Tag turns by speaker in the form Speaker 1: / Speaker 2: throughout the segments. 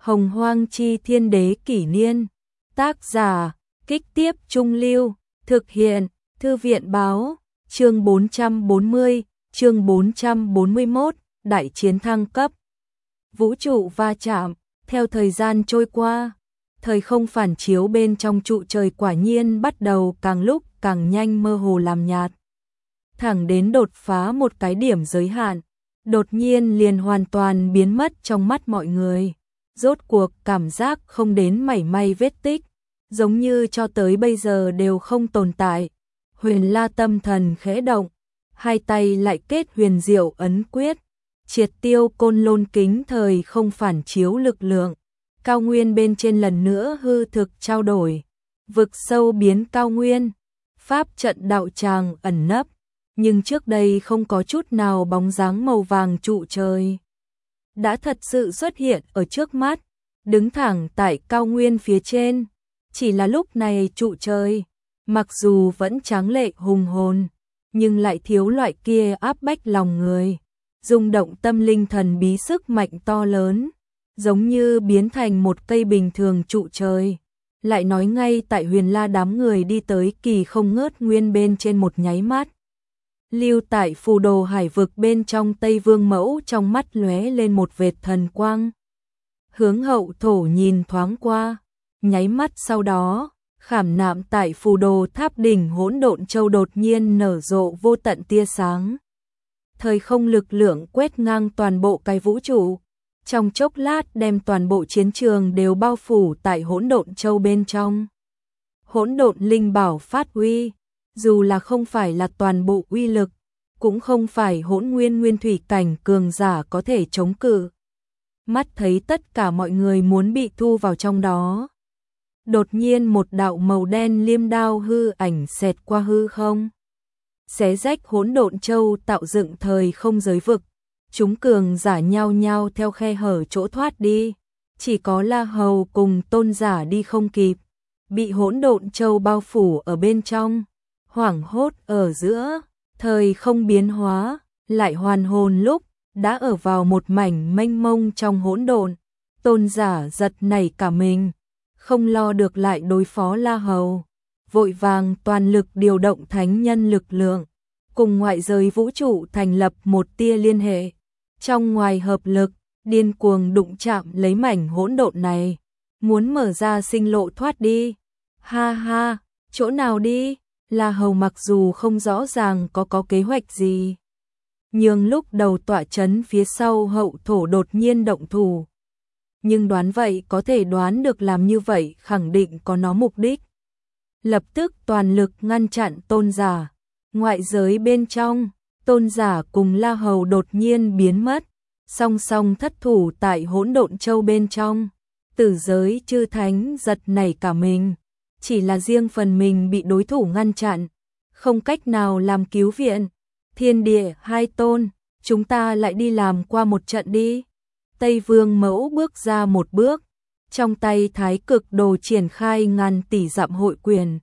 Speaker 1: Hồng Hoang Chi Thiên Đế Kỷ Niên. Tác giả, Kích Tiếp Trung Lưu. Thực hiện, Thư viện Báo. Chương 440, chương 441, Đại chiến thăng cấp. Vũ trụ va chạm. Theo thời gian trôi qua, thời không phản chiếu bên trong trụ trời quả nhiên bắt đầu càng lúc càng nhanh mơ hồ làm nhạt. Thẳng đến đột phá một cái điểm giới hạn, đột nhiên liền hoàn toàn biến mất trong mắt mọi người. Rốt cuộc cảm giác không đến mảy may vết tích, giống như cho tới bây giờ đều không tồn tại. Huyền La tâm thần khẽ động, hai tay lại kết huyền diệu ấn quyết, triệt tiêu côn lôn kính thời không phản chiếu lực lượng. Cao nguyên bên trên lần nữa hư thực trao đổi, vực sâu biến cao nguyên, pháp trận đạo tràng ẩn nấp, nhưng trước đây không có chút nào bóng dáng màu vàng trụ trời đã thật sự xuất hiện ở trước mắt, đứng thẳng tại cao nguyên phía trên. Chỉ là lúc này trụ trời, mặc dù vẫn tráng lệ hùng hồn, nhưng lại thiếu loại kia áp bách lòng người, rung động tâm linh thần bí sức mạnh to lớn, giống như biến thành một cây bình thường trụ trời. Lại nói ngay tại Huyền La đám người đi tới kỳ không ngớt nguyên bên trên một nháy mắt, lưu tại phù đồ hải vực bên trong Tây Vương Mẫu trong mắt lóe lên một vệt thần quang. Hướng hậu thổ nhìn thoáng qua, nháy mắt sau đó, khảm nạm tại phù đồ tháp đỉnh hỗn độn châu đột nhiên nở rộ vô tận tia sáng. Thời không lực lượng quét ngang toàn bộ cái vũ trụ, trong chốc lát đem toàn bộ chiến trường đều bao phủ tại hỗn độn châu bên trong. Hỗn độn linh bảo phát uy, dù là không phải là toàn bộ uy lực, cũng không phải hỗn nguyên nguyên thủy cảnh cường giả có thể chống cự. Mắt thấy tất cả mọi người muốn bị thu vào trong đó. Đột nhiên một đạo màu đen liêm đao hư ảnh xẹt qua hư không, xé rách hỗn độn châu tạo dựng thời không giới vực. Chúng cường giả nhao nhao theo khe hở chỗ thoát đi, chỉ có La Hầu cùng Tôn giả đi không kịp, bị hỗn độn châu bao phủ ở bên trong. Hoảng hốt ở giữa, thời không biến hóa, lại hoàn hồn lúc đã ở vào một mảnh mênh mông trong hỗn độn. Tôn giả giật nảy cả mình, không lo được lại đối phó La Hầu, vội vàng toàn lực điều động thánh nhân lực lượng, cùng ngoại giới vũ trụ thành lập một tia liên hệ. Trong ngoài hợp lực, điên cuồng đụng chạm lấy mảnh hỗn độn này, muốn mở ra sinh lộ thoát đi. Ha ha, chỗ nào đi? La Hầu mặc dù không rõ ràng có kế hoạch gì, nhưng lúc đầu tọa chấn phía sau hậu thổ đột nhiên động thủ. Nhưng đoán vậy có thể đoán được làm như vậy khẳng định có nó mục đích. Lập tức toàn lực ngăn chặn Tôn giả. Ngoại giới bên trong, Tôn giả cùng La Hầu đột nhiên biến mất, song song thất thủ tại hỗn độn châu bên trong. Tử giới chư thánh giật nảy cả mình, chỉ là riêng phần mình bị đối thủ ngăn chặn, không cách nào làm cứu viện. Thiên địa hai tôn, chúng ta lại đi làm qua một trận đi. Tây Vương Mẫu bước ra một bước, trong tay thái cực đồ triển khai ngàn tỷ dặm hội quyền.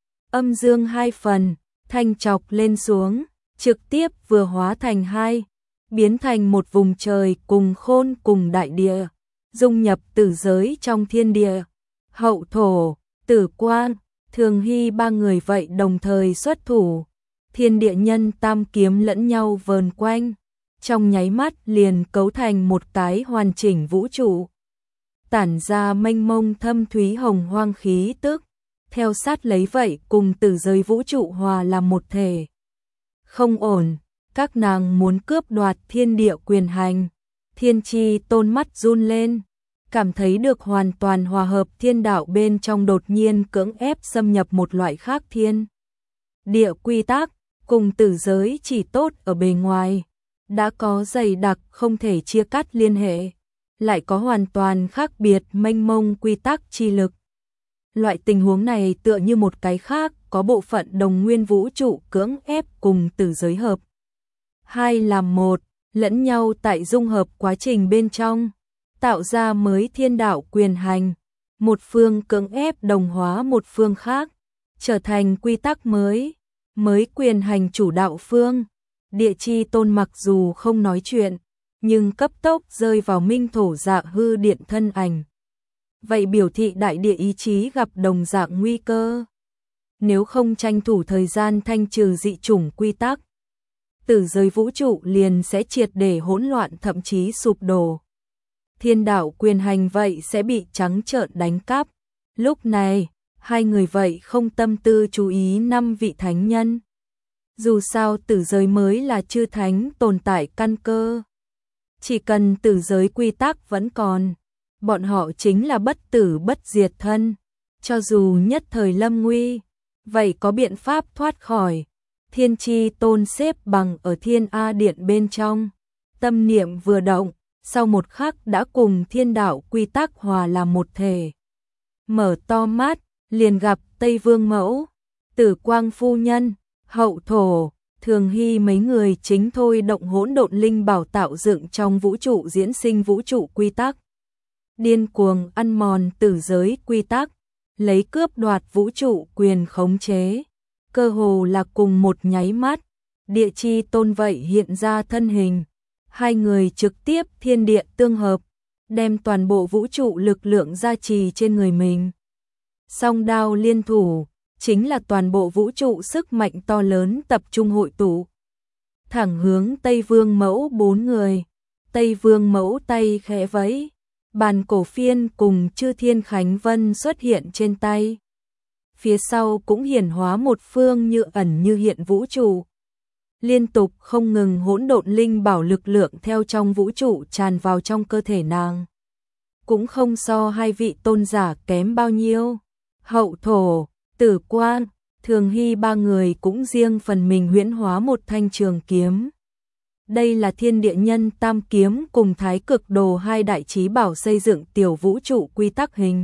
Speaker 1: Âm dương hai phần, thanh chọc lên xuống, trực tiếp vừa hóa thành hai, biến thành một vùng trời cùng khôn cùng đại địa, dung nhập tử giới trong thiên địa. Hậu thổ, Tử Quang, Thường Hy ba người vậy đồng thời xuất thủ, thiên địa nhân tam kiếm lẫn nhau vờn quanh, trong nháy mắt liền cấu thành một cái hoàn chỉnh vũ trụ, tản ra mênh mông thâm thúy hồng hoang khí tức, theo sát lấy vậy cùng tử giới vũ trụ hòa làm một thể. Không ổn, các nàng muốn cướp đoạt thiên địa quyền hành. Thiên Chi Tôn mắt run lên, cảm thấy được hoàn toàn hòa hợp thiên đạo bên trong đột nhiên cưỡng ép xâm nhập một loại khác thiên địa quy tắc, cùng tử giới chỉ tốt ở bề ngoài, đã có dày đặc không thể chia cắt liên hệ, lại có hoàn toàn khác biệt mênh mông quy tắc chi lực. Loại tình huống này tựa như một cái khác có bộ phận đồng nguyên vũ trụ cưỡng ép cùng tử giới hợp. Hai làm một, lẫn nhau tại dung hợp quá trình bên trong, tạo ra mới thiên đạo quyền hành, một phương cưỡng ép đồng hóa một phương khác, trở thành quy tắc mới, mới quyền hành chủ đạo phương. Địa Chi Tôn mặc dù không nói chuyện, nhưng cấp tốc rơi vào minh thổ dạ hư điện thân ảnh, vậy biểu thị đại địa ý chí gặp đồng dạng nguy cơ. Nếu không tranh thủ thời gian thanh trừ dị chủng quy tắc, tử giới vũ trụ liền sẽ triệt để hỗn loạn thậm chí sụp đổ. Thiên đạo quyền hành vậy sẽ bị trắng trợn đánh cắp. Lúc này, hai người vậy không tâm tư chú ý 5 vị thánh nhân. Dù sao tử giới mới là chư thánh tồn tại căn cơ. Chỉ cần tử giới quy tắc vẫn còn, bọn họ chính là bất tử bất diệt thân. Cho dù nhất thời lâm nguy, vậy có biện pháp thoát khỏi. Thiên Chi Tôn xếp bằng ở Thiên A Điện bên trong. Tâm niệm vừa động, sau một khắc đã cùng thiên đạo quy tắc hòa làm một thể. Mở to mắt, liền gặp Tây Vương Mẫu, Tử Quang Phu Nhân, Hậu Thổ, Thường Hy mấy người chính thôi động hỗn độn linh bảo tạo dựng trong vũ trụ diễn sinh vũ trụ quy tắc. Điên cuồng ăn mòn tử giới quy tắc, lấy cướp đoạt vũ trụ quyền khống chế. Cơ hồ là cùng một nháy mắt, Địa Chi Tôn vậy hiện ra thân hình. Hai người trực tiếp thiên địa tương hợp, đem toàn bộ vũ trụ lực lượng gia trì trên người mình. Song đao liên thủ, chính là toàn bộ vũ trụ sức mạnh to lớn tập trung hội tụ. Thẳng hướng Tây Vương Mẫu 4 người. Tây Vương Mẫu tay khẽ vẫy, bàn cổ phiên cùng Chư Thiên Khánh Vân xuất hiện trên tay. Phía sau cũng hiển hóa một phương như ẩn như hiện vũ trụ. Liên tục không ngừng hỗn độn linh bảo lực lượng theo trong vũ trụ tràn vào trong cơ thể nàng. Cũng không so hai vị tôn giả kém bao nhiêu. Hậu Thổ, Tử Quang, Thường Hy ba người cũng riêng phần mình huyễn hóa một thanh trường kiếm. Đây là Thiên Địa Nhân Tam Kiếm cùng Thái Cực Đồ hai đại chí bảo xây dựng tiểu vũ trụ quy tắc hình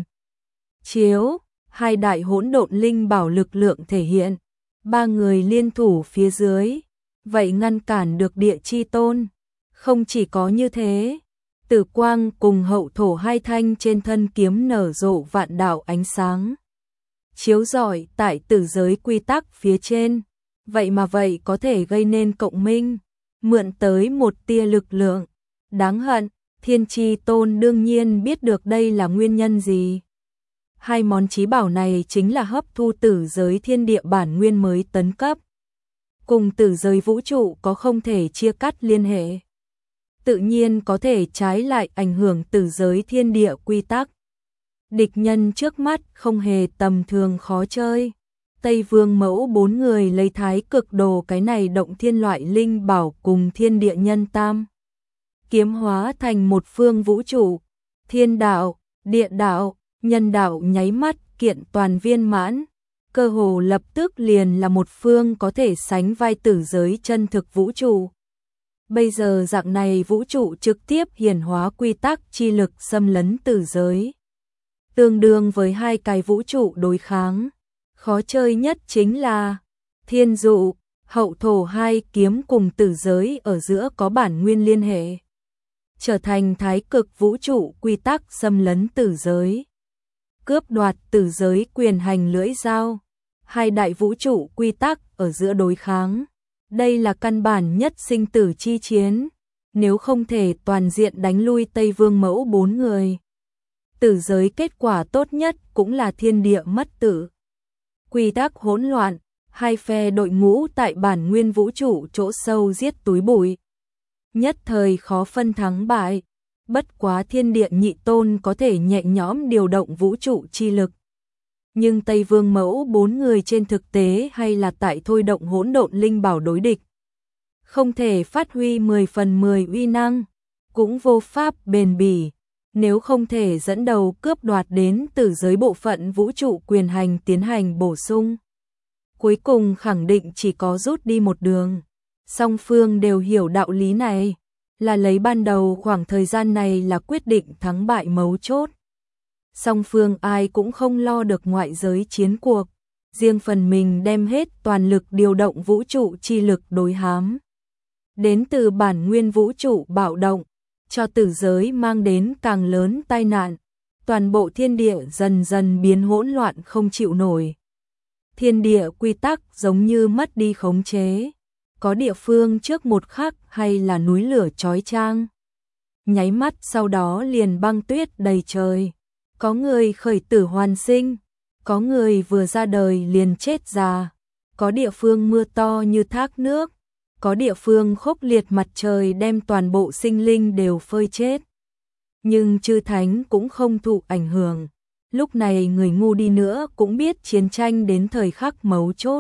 Speaker 1: chiếu, hai đại hỗn độn linh bảo lực lượng thể hiện. Ba người liên thủ phía dưới, vậy ngăn cản được Địa Chi Tôn. Không chỉ có như thế, Tử Quang cùng Hậu Thổ hai thanh trên thân kiếm nở rộ vạn đạo ánh sáng, chiếu rọi tại tử giới quy tắc phía trên. Vậy mà vậy có thể gây nên cộng minh, mượn tới một tia lực lượng. Đáng hận, Thiên Chi Tôn đương nhiên biết được đây là nguyên nhân gì. Hai món chí bảo này chính là hấp thu tử giới thiên địa bản nguyên mới tấn cấp. Cùng tử giới vũ trụ có không thể chia cắt liên hệ. Tự nhiên có thể trái lại ảnh hưởng tử giới thiên địa quy tắc. Địch nhân trước mắt không hề tầm thường khó chơi. Tây Vương Mẫu 4 người lấy Thái Cực Đồ cái này động thiên loại linh bảo cùng Thiên Địa Nhân Tam kiếm hóa thành một phương vũ trụ. Thiên đạo, địa đạo, nhân đạo nháy mắt kiện toàn viên mãn. Cơ hồ lập tức liền là một phương có thể sánh vai tử giới chân thực vũ trụ. Bây giờ dạng này vũ trụ trực tiếp hiển hóa quy tắc chi lực xâm lấn tử giới. Tương đương với hai cái vũ trụ đối kháng. Khó chơi nhất chính là Thiên Dụ, Hậu Thổ hai kiếm cùng tử giới ở giữa có bản nguyên liên hệ. Trở thành thái cực vũ trụ quy tắc xâm lấn tử giới. Cướp đoạt tử giới quyền hành lưỡi dao. Hai đại vũ trụ quy tắc ở giữa đối kháng. Đây là căn bản nhất sinh tử chi chiến. Nếu không thể toàn diện đánh lui Tây Vương Mẫu 4 người. Tử giới kết quả tốt nhất cũng là thiên địa mất tử. Quy tắc hỗn loạn, hai phe đội ngũ tại bản nguyên vũ trụ chỗ sâu giết túi bụi. Nhất thời khó phân thắng bại, bất quá Thiên Địa Nhị Tôn có thể nhẹ nhõm điều động vũ trụ chi lực. Nhưng Tây Vương Mẫu 4 người trên thực tế hay là tại thôi động hỗn độn linh bảo đối địch. Không thể phát huy 10 phần 10 uy năng, cũng vô pháp bền bỉ. Nếu không thể dẫn đầu cướp đoạt đến từ giới bộ phận vũ trụ quyền hành tiến hành bổ sung. Cuối cùng khẳng định chỉ có rút đi một đường. Song phương đều hiểu đạo lý này, là lấy ban đầu khoảng thời gian này là quyết định thắng bại mấu chốt. Song phương ai cũng không lo được ngoại giới chiến cuộc, riêng phần mình đem hết toàn lực điều động vũ trụ chi lực đối hám. Đến từ bản nguyên vũ trụ bạo động, cho tử giới mang đến càng lớn tai nạn, toàn bộ thiên địa dần dần biến hỗn loạn không chịu nổi. Thiên địa quy tắc giống như mất đi khống chế, có địa phương trước một khắc hay là núi lửa chói chang. Nháy mắt sau đó liền băng tuyết đầy trời, Có người khởi tử hoàn sinh, có người vừa ra đời liền chết già, có địa phương mưa to như thác nước, có địa phương khốc liệt mặt trời đem toàn bộ sinh linh đều phơi chết. Nhưng chư thánh cũng không thụ ảnh hưởng. Lúc này người ngu đi nữa cũng biết chiến tranh đến thời khắc mấu chốt.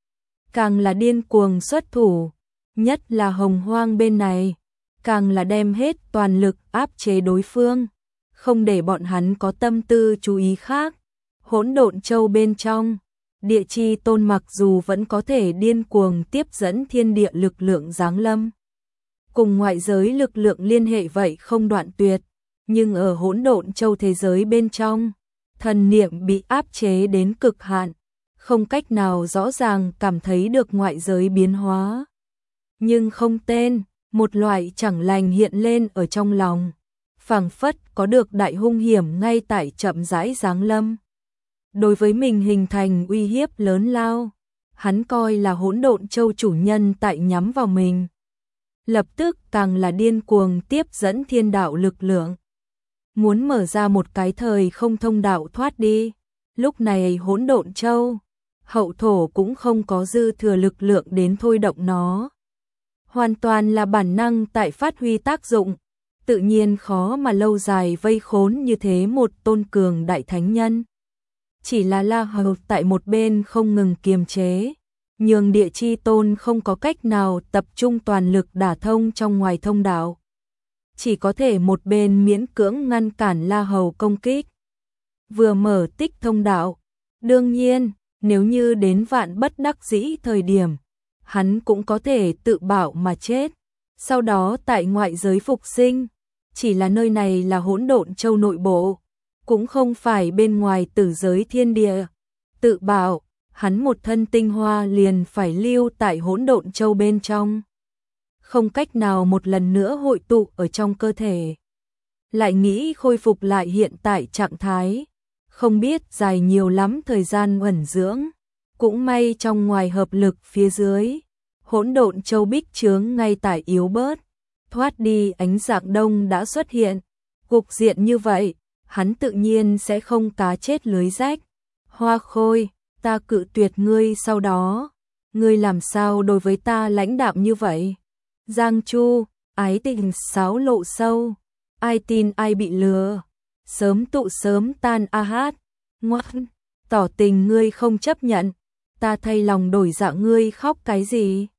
Speaker 1: Càng là điên cuồng xuất thủ, nhất là Hồng Hoang bên này, càng là đem hết toàn lực áp chế đối phương, không để bọn hắn có tâm tư chú ý khác. Hỗn Độn Châu bên trong, Địa Chi Tôn mặc dù vẫn có thể điên cuồng tiếp dẫn thiên địa lực lượng giáng lâm, cùng ngoại giới lực lượng liên hệ vậy không đoạn tuyệt, nhưng ở Hỗn Độn Châu thế giới bên trong, thần niệm bị áp chế đến cực hạn, không cách nào rõ ràng cảm thấy được ngoại giới biến hóa. Nhưng không tên, một loại chẳng lành hiện lên ở trong lòng, phảng phất có được đại hung hiểm ngay tại chậm rãi giáng lâm. Đối với mình hình thành uy hiếp lớn lao, hắn coi là Hỗn Độn Châu chủ nhân tại nhắm vào mình. Lập tức càng là điên cuồng tiếp dẫn thiên đạo lực lượng, muốn mở ra một cái thời không thông đạo thoát đi. Lúc này Hỗn Độn Châu, hậu thổ cũng không có dư thừa lực lượng đến thôi động nó. Hoàn toàn là bản năng tại phát huy tác dụng, tự nhiên khó mà lâu dài vây khốn như thế một tôn cường đại thánh nhân. Chỉ là La Hầu tại một bên không ngừng kiềm chế, nhường Địa Chi Tôn không có cách nào tập trung toàn lực đả thông trong ngoài thông đạo. Chỉ có thể một bên miễn cưỡng ngăn cản La Hầu công kích. Vừa mở tích thông đạo, đương nhiên, nếu như đến vạn bất đắc dĩ thời điểm, hắn cũng có thể tự bạo mà chết, sau đó tại ngoại giới phục sinh. Chỉ là nơi này là Hỗn Độn Châu nội bộ, cũng không phải bên ngoài tử giới thiên địa. Tự bạo, hắn một thân tinh hoa liền phải lưu tại Hỗn Độn Châu bên trong, không cách nào một lần nữa hội tụ ở trong cơ thể. Lại nghĩ khôi phục lại hiện tại trạng thái, không biết dài nhiều lắm thời gian ẩn dưỡng. Cũng may trong ngoài hợp lực phía dưới, Hỗn Độn Châu bích chướng ngay tại yếu bớt, thoát đi ánh dạng đông đã xuất hiện. Cục diện như vậy, hắn tự nhiên sẽ không cá chết lưới rách. Hoa Khôi, ta cự tuyệt ngươi, sau đó ngươi làm sao đối với ta lãnh đạm như vậy? Giang Chu, ái tình xáo lộ sâu, ai tin ai bị lừa, sớm tụ sớm tan a hát. Ngoan, tỏ tình ngươi không chấp nhận, ta thay lòng đổi dạ, ngươi khóc cái gì?